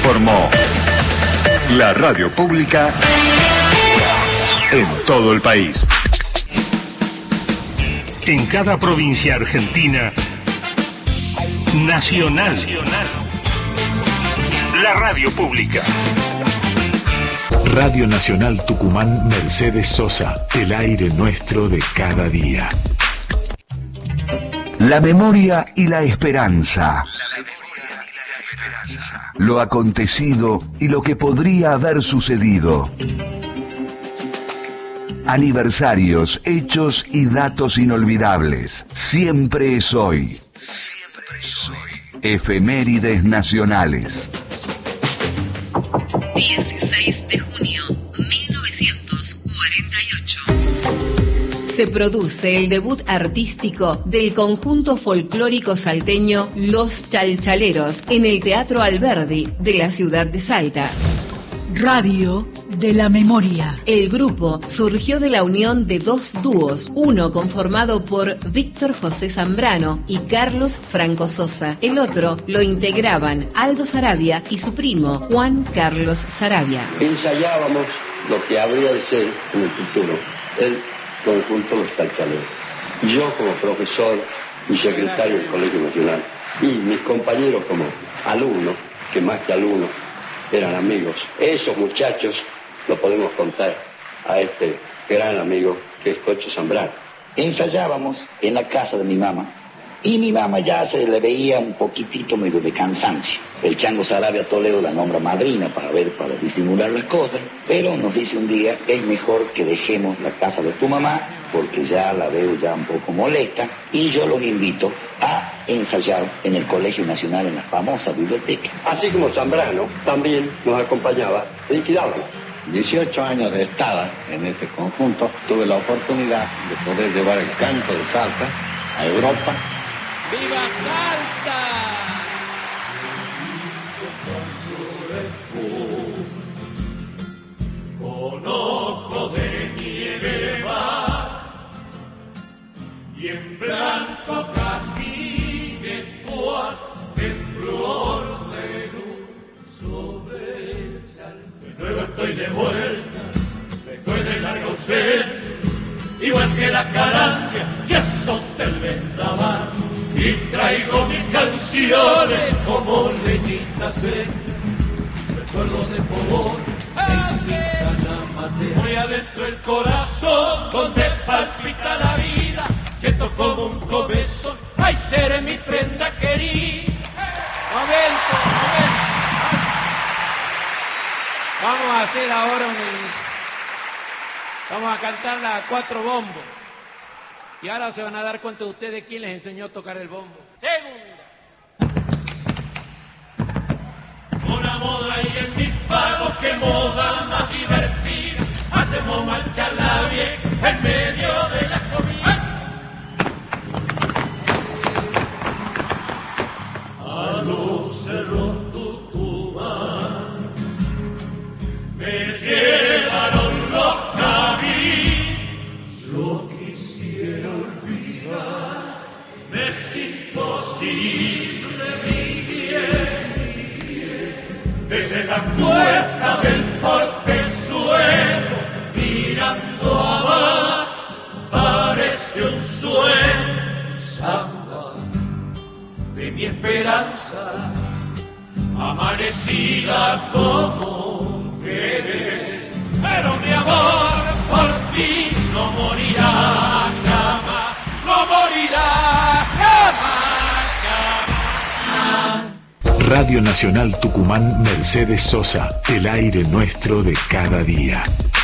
informó. La radio pública en todo el país. En cada provincia argentina, nacional. La radio pública. Radio Nacional Tucumán Mercedes Sosa, el aire nuestro de cada día. La memoria y la esperanza. Lo acontecido y lo que podría haber sucedido. Aniversarios, hechos y datos inolvidables. Siempre es hoy. Efemérides nacionales. 16 de junio, 1948. Se produce el debut artístico del conjunto folclórico salteño Los Chalchaleros en el Teatro Alberdi de la ciudad de Salta. Radio de la Memoria. El grupo surgió de la unión de dos dúos, uno conformado por Víctor José Zambrano y Carlos Franco Sosa. El otro lo integraban Aldo Sarabia y su primo Juan Carlos Sarabia. Ensayábamos lo que habría de ser en el futuro el conjunto Los Chalchaleros. Yo como profesor y secretario del Colegio Nacional y mis compañeros como alumnos, que más que alumnos eran amigos. Esos muchachos lo podemos contar a este gran amigo que es Cocho Zambrano. Ensayábamos en la casa de mi mamá y mi mamá ya se le veía un poquitito medio de cansancio. El Chango Sarabia Toledo la nombra madrina para disimular las cosas, pero nos dice un día, es mejor que dejemos la casa de tu mamá porque ya la veo ya un poco molesta, y yo los invito a ensayar en el Colegio Nacional en la famosa biblioteca. Así como Zambrano también nos acompañaba, liquidábamos. 18 años de estada en este conjunto, tuve la oportunidad de poder llevar el canto de Salta a Europa. ¡Viva Salta! Con ojo de nieve va y en blanco camine Juan en flor de luz sobre el Salto. De nuevo estoy de vuelta después de larga ausencia, igual que la calandria que azota el vendaval, y traigo mis canciones como leñita seca, recuerdo de fogón en Quintana Matea. Muy adentro el corazón donde palpita la vida, quieto como un comezón, ay, seré mi prenda querida. Momento. Vamos a hacer ahora vamos a cantar las 4 bombos. Y ahora se van a dar cuenta ustedes quién les enseñó a tocar el bombo. Segunda. Una moda y en mis pagos, qué moda más divertida. Hacemos marchar la vieja en medio de la comida. A los cerros Tucumán me llevaron los caminos. Yo quisiera olvidar, me es imposible mi bien. Desde la puerta del portezuelo, mirando abajo, parece un sueño. Samba de mi esperanza, amanecida como un querer. Pero mi amor por ti no morirá jamás, no morirá jamás, jamás. Radio Nacional Tucumán Mercedes Sosa, el aire nuestro de cada día.